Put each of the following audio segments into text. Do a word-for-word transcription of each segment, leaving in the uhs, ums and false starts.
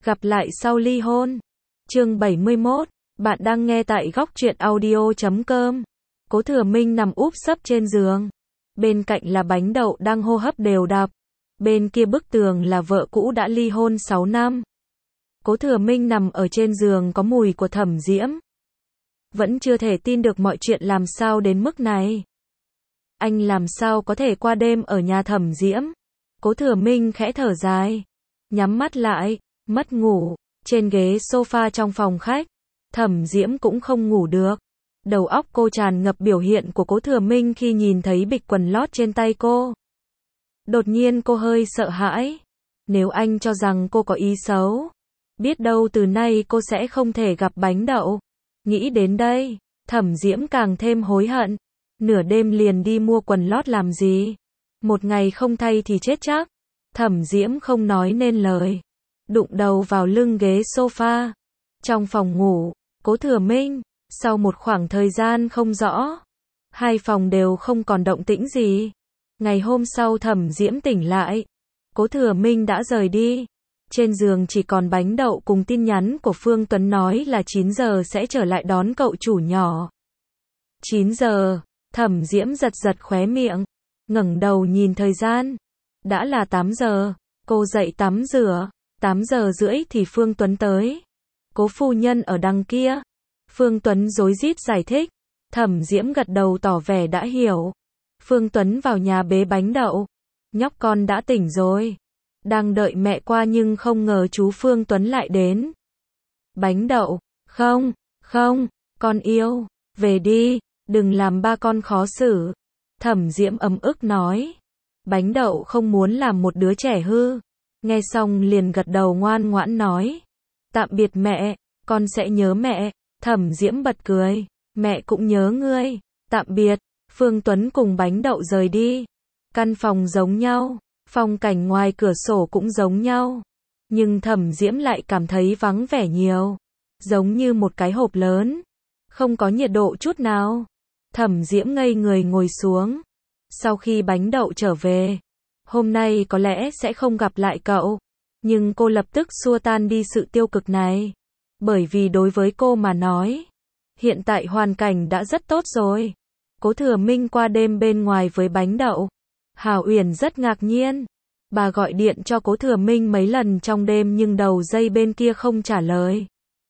Gặp lại sau ly hôn. Chương bảy mươi mốt. Bạn đang nghe tại góc truyện audio chấm com. Cố Thừa Minh nằm úp sấp trên giường. Bên cạnh là Bánh Đậu đang hô hấp đều đặn. Bên kia bức tường là vợ cũ đã ly hôn sáu năm. Cố Thừa Minh nằm ở trên giường có mùi của Thẩm Diễm. Vẫn chưa thể tin được mọi chuyện làm sao đến mức này. Anh làm sao có thể qua đêm ở nhà Thẩm Diễm? Cố Thừa Minh khẽ thở dài, nhắm mắt lại, mất ngủ. Trên ghế sofa trong phòng khách, Thẩm Diễm cũng không ngủ được. Đầu óc cô tràn ngập biểu hiện của Cố Thừa Minh khi nhìn thấy bịch quần lót trên tay cô. Đột nhiên cô hơi sợ hãi. Nếu anh cho rằng cô có ý xấu, biết đâu từ nay cô sẽ không thể gặp Bánh Đậu. Nghĩ đến đây, Thẩm Diễm càng thêm hối hận. Nửa đêm liền đi mua quần lót làm gì? Một ngày không thay thì chết chắc. Thẩm Diễm không nói nên lời, đụng đầu vào lưng ghế sofa. Trong phòng ngủ, Cố Thừa Minh, sau một khoảng thời gian không rõ, hai phòng đều không còn động tĩnh gì. Ngày hôm sau Thẩm Diễm tỉnh lại, Cố Thừa Minh đã rời đi. Trên giường chỉ còn Bánh Đậu cùng tin nhắn của Phương Tuấn nói là chín giờ sẽ trở lại đón cậu chủ nhỏ. chín giờ, Thẩm Diễm giật giật khóe miệng, ngẩng đầu nhìn thời gian. Đã là tám giờ, cô dậy tắm rửa, tám giờ rưỡi thì Phương Tuấn tới. Cố phu nhân ở đằng kia. Phương Tuấn rối rít giải thích. Thẩm Diễm gật đầu tỏ vẻ đã hiểu. Phương Tuấn vào nhà bế Bánh Đậu. Nhóc con đã tỉnh rồi. Đang đợi mẹ qua nhưng không ngờ chú Phương Tuấn lại đến. Bánh Đậu, không, không, con yêu, về đi, đừng làm ba con khó xử. Thẩm Diễm ấm ức nói. Bánh Đậu không muốn làm một đứa trẻ hư. Nghe xong liền gật đầu ngoan ngoãn nói. Tạm biệt mẹ, con sẽ nhớ mẹ. Thẩm Diễm bật cười. Mẹ cũng nhớ ngươi. Tạm biệt. Phương Tuấn cùng Bánh Đậu rời đi. Căn phòng giống nhau, phong cảnh ngoài cửa sổ cũng giống nhau. Nhưng Thẩm Diễm lại cảm thấy vắng vẻ nhiều. Giống như một cái hộp lớn. Không có nhiệt độ chút nào. Thẩm Diễm ngây người ngồi xuống. Sau khi Bánh Đậu trở về, hôm nay có lẽ sẽ không gặp lại cậu. Nhưng cô lập tức xua tan đi sự tiêu cực này. Bởi vì đối với cô mà nói, hiện tại hoàn cảnh đã rất tốt rồi. Cố Thừa Minh qua đêm bên ngoài với Bánh Đậu. Hào Uyển rất ngạc nhiên. Bà gọi điện cho Cố Thừa Minh mấy lần trong đêm nhưng đầu dây bên kia không trả lời.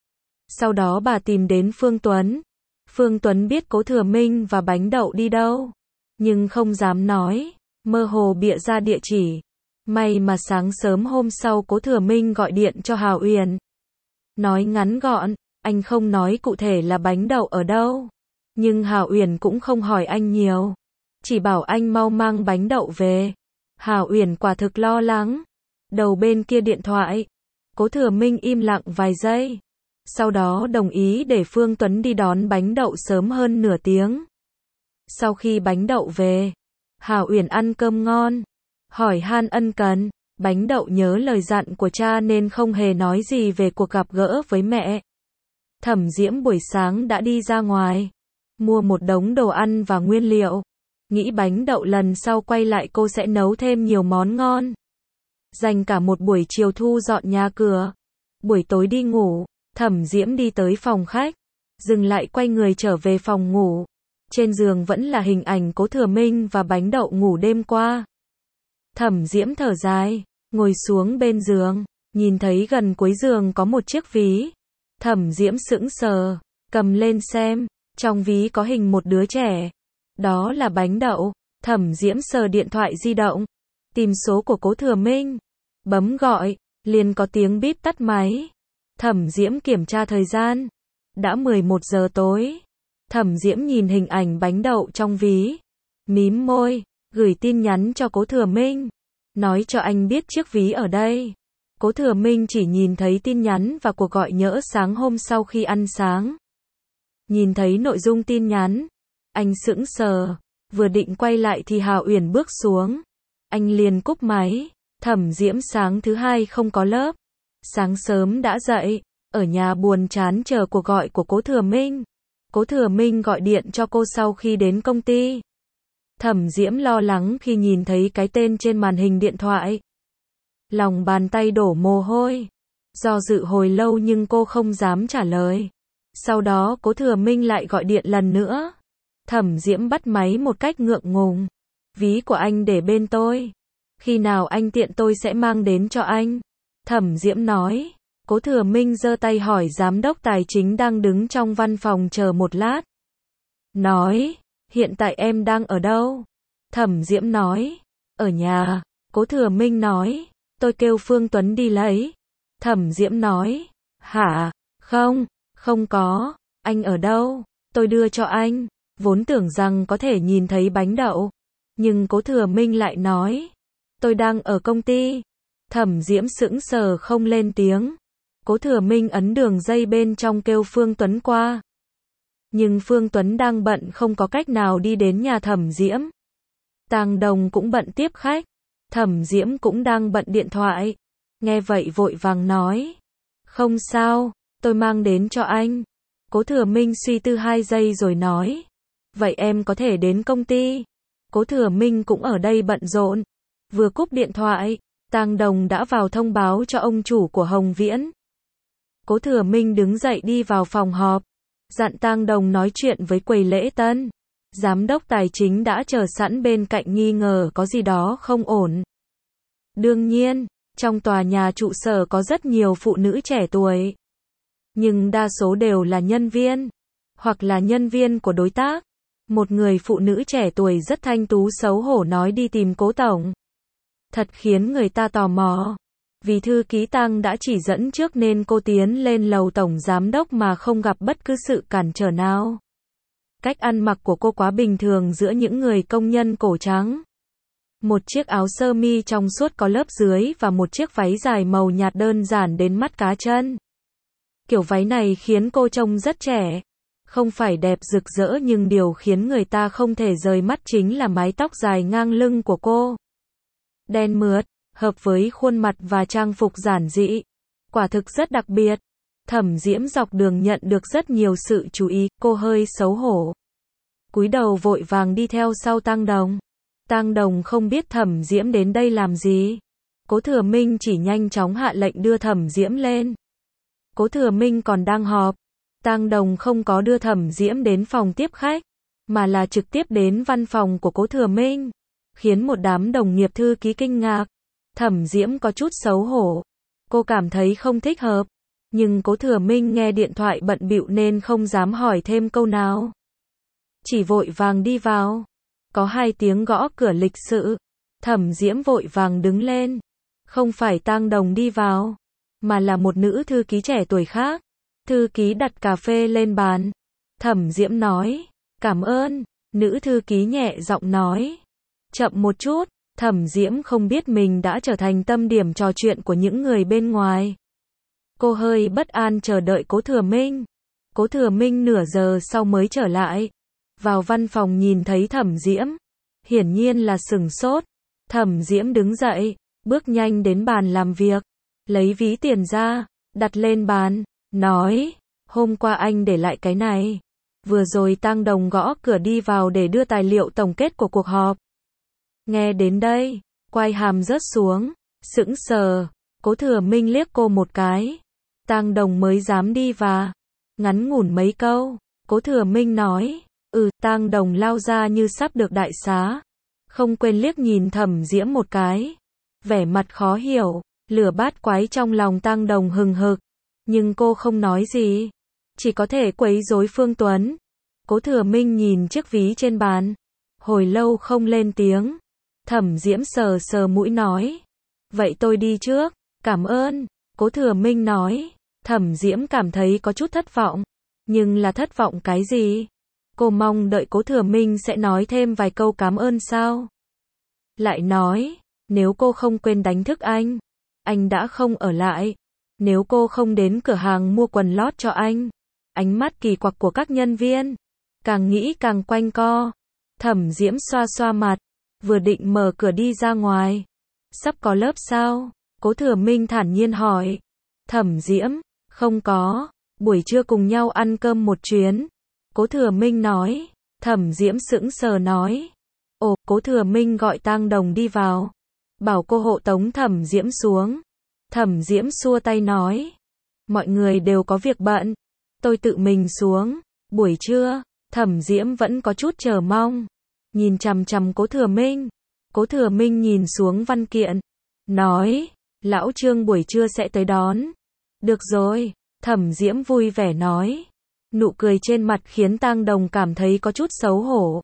Sau đó bà tìm đến Phương Tuấn. Phương Tuấn biết Cố Thừa Minh và Bánh Đậu đi đâu, nhưng không dám nói, mơ hồ bịa ra địa chỉ. May mà sáng sớm hôm sau Cố Thừa Minh gọi điện cho Hào Uyển. Nói ngắn gọn, anh không nói cụ thể là Bánh Đậu ở đâu. Nhưng Hào Uyển cũng không hỏi anh nhiều, chỉ bảo anh mau mang Bánh Đậu về. Hào Uyển quả thực lo lắng. Đầu bên kia điện thoại, Cố Thừa Minh im lặng vài giây. Sau đó đồng ý để Phương Tuấn đi đón Bánh Đậu sớm hơn nửa tiếng. Sau khi Bánh Đậu về, Hào Uyển ăn cơm ngon, hỏi han ân cần. Bánh Đậu nhớ lời dặn của cha nên không hề nói gì về cuộc gặp gỡ với mẹ. Thẩm Diễm buổi sáng đã đi ra ngoài, mua một đống đồ ăn và nguyên liệu. Nghĩ Bánh Đậu lần sau quay lại cô sẽ nấu thêm nhiều món ngon. Dành cả một buổi chiều thu dọn nhà cửa. Buổi tối đi ngủ, Thẩm Diễm đi tới phòng khách, dừng lại quay người trở về phòng ngủ. Trên giường vẫn là hình ảnh Cố Thừa Minh và Bánh Đậu ngủ đêm qua. Thẩm Diễm thở dài, ngồi xuống bên giường, nhìn thấy gần cuối giường có một chiếc ví. Thẩm Diễm sững sờ, cầm lên xem, trong ví có hình một đứa trẻ. Đó là Bánh Đậu. Thẩm Diễm sờ điện thoại di động, tìm số của Cố Thừa Minh, bấm gọi, liền có tiếng bíp tắt máy. Thẩm Diễm kiểm tra thời gian, đã mười một giờ tối. Thẩm Diễm nhìn hình ảnh Bánh Đậu trong ví, mím môi, gửi tin nhắn cho Cố Thừa Minh, nói cho anh biết chiếc ví ở đây. Cố Thừa Minh chỉ nhìn thấy tin nhắn và cuộc gọi nhỡ sáng hôm sau khi ăn sáng. Nhìn thấy nội dung tin nhắn, anh sững sờ, vừa định quay lại thì Hào Uyển bước xuống. Anh liền cúp máy. Thẩm Diễm sáng thứ hai không có lớp. Sáng sớm đã dậy, ở nhà buồn chán chờ cuộc gọi của Cố Thừa Minh. Cố Thừa Minh gọi điện cho cô sau khi đến công ty. Thẩm Diễm lo lắng khi nhìn thấy cái tên trên màn hình điện thoại. Lòng bàn tay đổ mồ hôi. Do dự hồi lâu nhưng cô không dám trả lời. Sau đó Cố Thừa Minh lại gọi điện lần nữa. Thẩm Diễm bắt máy một cách ngượng ngùng. Ví của anh để bên tôi. Khi nào anh tiện tôi sẽ mang đến cho anh. Thẩm Diễm nói. Cố Thừa Minh giơ tay hỏi giám đốc tài chính đang đứng trong văn phòng chờ một lát. Nói, hiện tại em đang ở đâu? Thẩm Diễm nói, ở nhà. Cố Thừa Minh nói, tôi kêu Phương Tuấn đi lấy. Thẩm Diễm nói, hả? Không, không có. Anh ở đâu? Tôi đưa cho anh. Vốn tưởng rằng có thể nhìn thấy bánh đậu. Nhưng Cố Thừa Minh lại nói, tôi đang ở công ty. Thẩm Diễm sững sờ không lên tiếng. Cố Thừa Minh ấn đường dây bên trong kêu Phương Tuấn qua. Nhưng Phương Tuấn đang bận không có cách nào đi đến nhà Thẩm Diễm. Tàng Đồng cũng bận tiếp khách. Thẩm Diễm cũng đang bận điện thoại. Nghe vậy vội vàng nói. Không sao, tôi mang đến cho anh. Cố Thừa Minh suy tư hai giây rồi nói. Vậy em có thể đến công ty. Cố Thừa Minh cũng ở đây bận rộn. Vừa cúp điện thoại, Tàng Đồng đã vào thông báo cho ông chủ của Hồng Viễn. Cố Thừa Minh đứng dậy đi vào phòng họp. Dặn Tàng Đồng nói chuyện với quầy lễ tân. Giám đốc tài chính đã chờ sẵn bên cạnh nghi ngờ có gì đó không ổn. Đương nhiên, trong tòa nhà trụ sở có rất nhiều phụ nữ trẻ tuổi. Nhưng đa số đều là nhân viên. Hoặc là nhân viên của đối tác. Một người phụ nữ trẻ tuổi rất thanh tú xấu hổ nói đi tìm Cố tổng. Thật khiến người ta tò mò. Vì thư ký Tăng đã chỉ dẫn trước nên cô tiến lên lầu tổng giám đốc mà không gặp bất cứ sự cản trở nào. Cách ăn mặc của cô quá bình thường giữa những người công nhân cổ trắng. Một chiếc áo sơ mi trong suốt có lớp dưới và một chiếc váy dài màu nhạt đơn giản đến mắt cá chân. Kiểu váy này khiến cô trông rất trẻ. Không phải đẹp rực rỡ nhưng điều khiến người ta không thể rời mắt chính là mái tóc dài ngang lưng của cô. Đen mượt, hợp với khuôn mặt và trang phục giản dị. Quả thực rất đặc biệt. Thẩm Diễm dọc đường nhận được rất nhiều sự chú ý, cô hơi xấu hổ. Cúi đầu vội vàng đi theo sau Tang Đồng. Tang Đồng không biết Thẩm Diễm đến đây làm gì. Cố Thừa Minh chỉ nhanh chóng hạ lệnh đưa Thẩm Diễm lên. Cố Thừa Minh còn đang họp. Tang Đồng không có đưa Thẩm Diễm đến phòng tiếp khách, mà là trực tiếp đến văn phòng của Cố Thừa Minh, khiến một đám đồng nghiệp thư ký kinh ngạc. Thẩm Diễm có chút xấu hổ. Cô cảm thấy không thích hợp, nhưng Cố Thừa Minh nghe điện thoại bận bịu nên không dám hỏi thêm câu nào. Chỉ vội vàng đi vào. Có hai tiếng gõ cửa lịch sự. Thẩm Diễm vội vàng đứng lên. Không phải Tang Đồng đi vào, mà là một nữ thư ký trẻ tuổi khác. Thư ký đặt cà phê lên bàn. Thẩm Diễm nói, cảm ơn. Nữ thư ký nhẹ giọng nói, chậm một chút. Thẩm Diễm không biết mình đã trở thành tâm điểm trò chuyện của những người bên ngoài. Cô hơi bất an chờ đợi Cố Thừa Minh. Cố Thừa Minh nửa giờ sau mới trở lại. Vào văn phòng nhìn thấy Thẩm Diễm. Hiển nhiên là sửng sốt. Thẩm Diễm đứng dậy, bước nhanh đến bàn làm việc. Lấy ví tiền ra, đặt lên bàn. Nói, hôm qua anh để lại cái này. Vừa rồi Tang Đồng gõ cửa đi vào để đưa tài liệu tổng kết của cuộc họp. Nghe đến đây, quai hàm rớt xuống, sững sờ. Cố Thừa Minh liếc cô một cái. Tang Đồng mới dám đi và ngắn ngủn mấy câu. Cố Thừa Minh nói, ừ. Tang Đồng lao ra như sắp được đại xá. Không quên liếc nhìn Thẩm Diễm một cái. Vẻ mặt khó hiểu, lửa bát quái trong lòng Tang Đồng hừng hực. Nhưng cô không nói gì, chỉ có thể quấy rối Phương Tuấn. Cố Thừa Minh nhìn chiếc ví trên bàn, hồi lâu không lên tiếng. Thẩm Diễm sờ sờ mũi nói, vậy tôi đi trước, cảm ơn. Cố Thừa Minh nói. Thẩm Diễm cảm thấy có chút thất vọng, nhưng là thất vọng cái gì? Cô mong đợi Cố Thừa Minh sẽ nói thêm vài câu cảm ơn sao? Lại nói, nếu cô không quên đánh thức anh, anh đã không ở lại. Nếu cô không đến cửa hàng mua quần lót cho anh. Ánh mắt kỳ quặc của các nhân viên, càng nghĩ càng quanh co. Thẩm Diễm xoa xoa mặt, vừa định mở cửa đi ra ngoài. Sắp có lớp sao? Cố Thừa Minh thản nhiên hỏi. Thẩm Diễm, không có, buổi trưa cùng nhau ăn cơm một chuyến. Cố Thừa Minh nói. Thẩm Diễm sững sờ nói. Ồ, Cố Thừa Minh gọi Tang Đồng đi vào, bảo cô hộ tống Thẩm Diễm xuống. Thẩm Diễm xua tay nói. Mọi người đều có việc bận. Tôi tự mình xuống. Buổi trưa, Thẩm Diễm vẫn có chút chờ mong. Nhìn chằm chằm Cố Thừa Minh. Cố Thừa Minh nhìn xuống văn kiện. Nói, lão Trương buổi trưa sẽ tới đón. Được rồi, Thẩm Diễm vui vẻ nói. Nụ cười trên mặt khiến Tang Đồng cảm thấy có chút xấu hổ.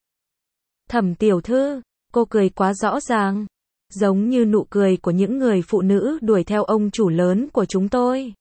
Thẩm tiểu thư, cô cười quá rõ ràng. Giống như nụ cười của những người phụ nữ đuổi theo ông chủ lớn của chúng tôi.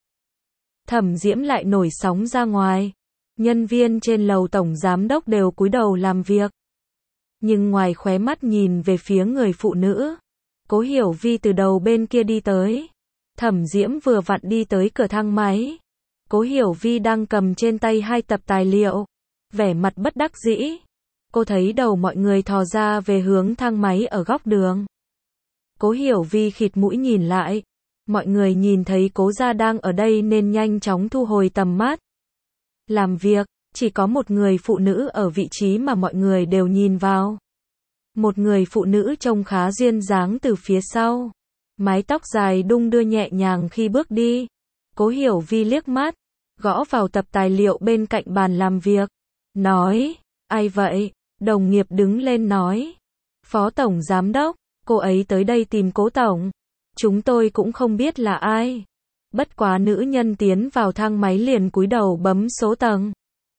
Thẩm Diễm lại nổi sóng ra ngoài. Nhân viên trên lầu tổng giám đốc đều cúi đầu làm việc. Nhưng ngoài khóe mắt nhìn về phía người phụ nữ. Cố Hiểu Vi từ đầu bên kia đi tới. Thẩm Diễm vừa vặn đi tới cửa thang máy. Cố Hiểu Vi đang cầm trên tay hai tập tài liệu. Vẻ mặt bất đắc dĩ. Cô thấy đầu mọi người thò ra về hướng thang máy ở góc đường. Cố Hiểu Vi khịt mũi nhìn lại. Mọi người nhìn thấy Cố gia đang ở đây nên nhanh chóng thu hồi tầm mắt. Làm việc, chỉ có một người phụ nữ ở vị trí mà mọi người đều nhìn vào. Một người phụ nữ trông khá duyên dáng từ phía sau. Mái tóc dài đung đưa nhẹ nhàng khi bước đi. Cố Hiểu Vi liếc mắt, gõ vào tập tài liệu bên cạnh bàn làm việc. Nói, ai vậy? Đồng nghiệp đứng lên nói. Phó tổng giám đốc, cô ấy tới đây tìm Cố tổng. Chúng tôi cũng không biết là ai. Bất quá nữ nhân tiến vào thang máy liền cúi đầu bấm số tầng.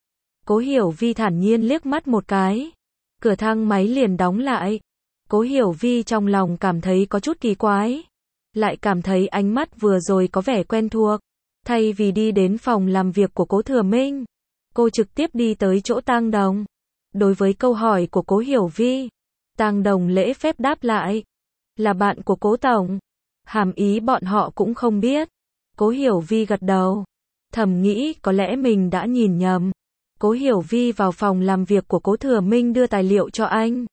Cố Hiểu Vi thản nhiên liếc mắt một cái. Cửa thang máy liền đóng lại. Cố Hiểu Vi trong lòng cảm thấy có chút kỳ quái. Lại cảm thấy ánh mắt vừa rồi có vẻ quen thuộc. Thay vì đi đến phòng làm việc của Cố Thừa Minh, cô trực tiếp đi tới chỗ Tang Đồng. Đối với câu hỏi của Cố Hiểu Vi, Tang Đồng lễ phép đáp lại. Là bạn của Cố tổng. Hàm ý bọn họ cũng không biết. Cố Hiểu Vi gật đầu. Thầm nghĩ có lẽ mình đã nhìn nhầm. Cố Hiểu Vi vào phòng làm việc của Cố Thừa Minh đưa tài liệu cho anh.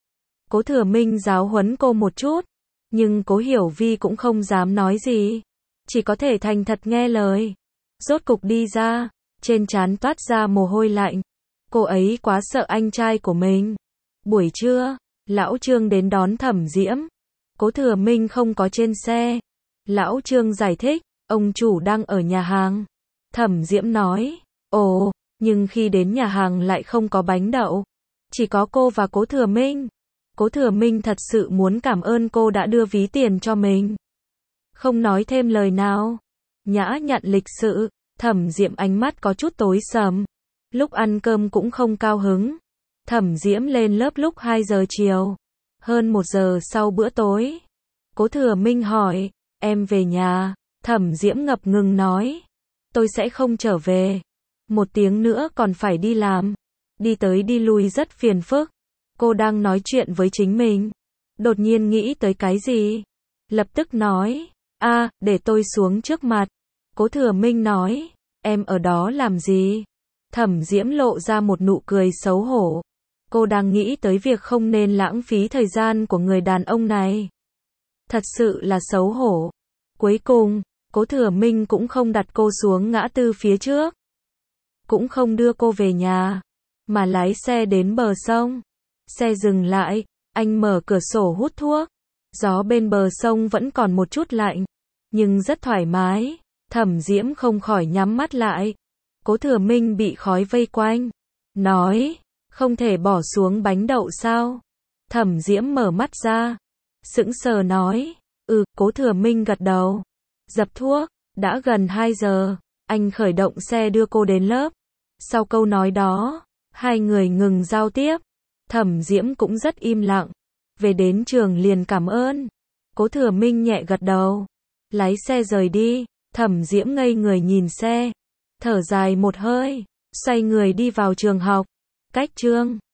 Cố Thừa Minh giáo huấn cô một chút. Nhưng Cố Hiểu Vi cũng không dám nói gì. Chỉ có thể thành thật nghe lời. Rốt cục đi ra. Trên trán toát ra mồ hôi lạnh. Cô ấy quá sợ anh trai của mình. Buổi trưa, lão Trương đến đón Thẩm Diễm. Cố Thừa Minh không có trên xe. Lão Trương giải thích, ông chủ đang ở nhà hàng. Thẩm Diễm nói, ồ, nhưng khi đến nhà hàng lại không có bánh đậu. Chỉ có cô và Cố Thừa Minh. Cố Thừa Minh thật sự muốn cảm ơn cô đã đưa ví tiền cho mình. Không nói thêm lời nào. Nhã nhặn lịch sự. Thẩm Diễm ánh mắt có chút tối sầm. Lúc ăn cơm cũng không cao hứng. Thẩm Diễm lên lớp lúc hai giờ chiều. Hơn một giờ sau bữa tối. Cố Thừa Minh hỏi, em về nhà. Thẩm Diễm ngập ngừng nói, tôi sẽ không trở về. Một tiếng nữa còn phải đi làm. Đi tới đi lui rất phiền phức. Cô đang nói chuyện với chính mình. Đột nhiên nghĩ tới cái gì. Lập tức nói, a, để tôi xuống trước mặt. Cố Thừa Minh nói, em ở đó làm gì? Thẩm Diễm lộ ra một nụ cười xấu hổ. Cô đang nghĩ tới việc không nên lãng phí thời gian của người đàn ông này. Thật sự là xấu hổ. Cuối cùng, Cố Thừa Minh cũng không đặt cô xuống ngã tư phía trước. Cũng không đưa cô về nhà. Mà lái xe đến bờ sông. Xe dừng lại, anh mở cửa sổ hút thuốc. Gió bên bờ sông vẫn còn một chút lạnh. Nhưng rất thoải mái. Thẩm Diễm không khỏi nhắm mắt lại. Cố Thừa Minh bị khói vây quanh. Nói, không thể bỏ xuống bánh đậu sao? Thẩm Diễm mở mắt ra. Sững sờ nói, ừ, Cố Thừa Minh gật đầu. Dập thuốc, đã gần hai giờ. Anh khởi động xe đưa cô đến lớp. Sau câu nói đó, hai người ngừng giao tiếp. Thẩm Diễm cũng rất im lặng. Về đến trường liền cảm ơn. Cố Thừa Minh nhẹ gật đầu. Lái xe rời đi. Thẩm Diễm ngây người nhìn xe. Thở dài một hơi. Xoay người đi vào trường học. Cách chương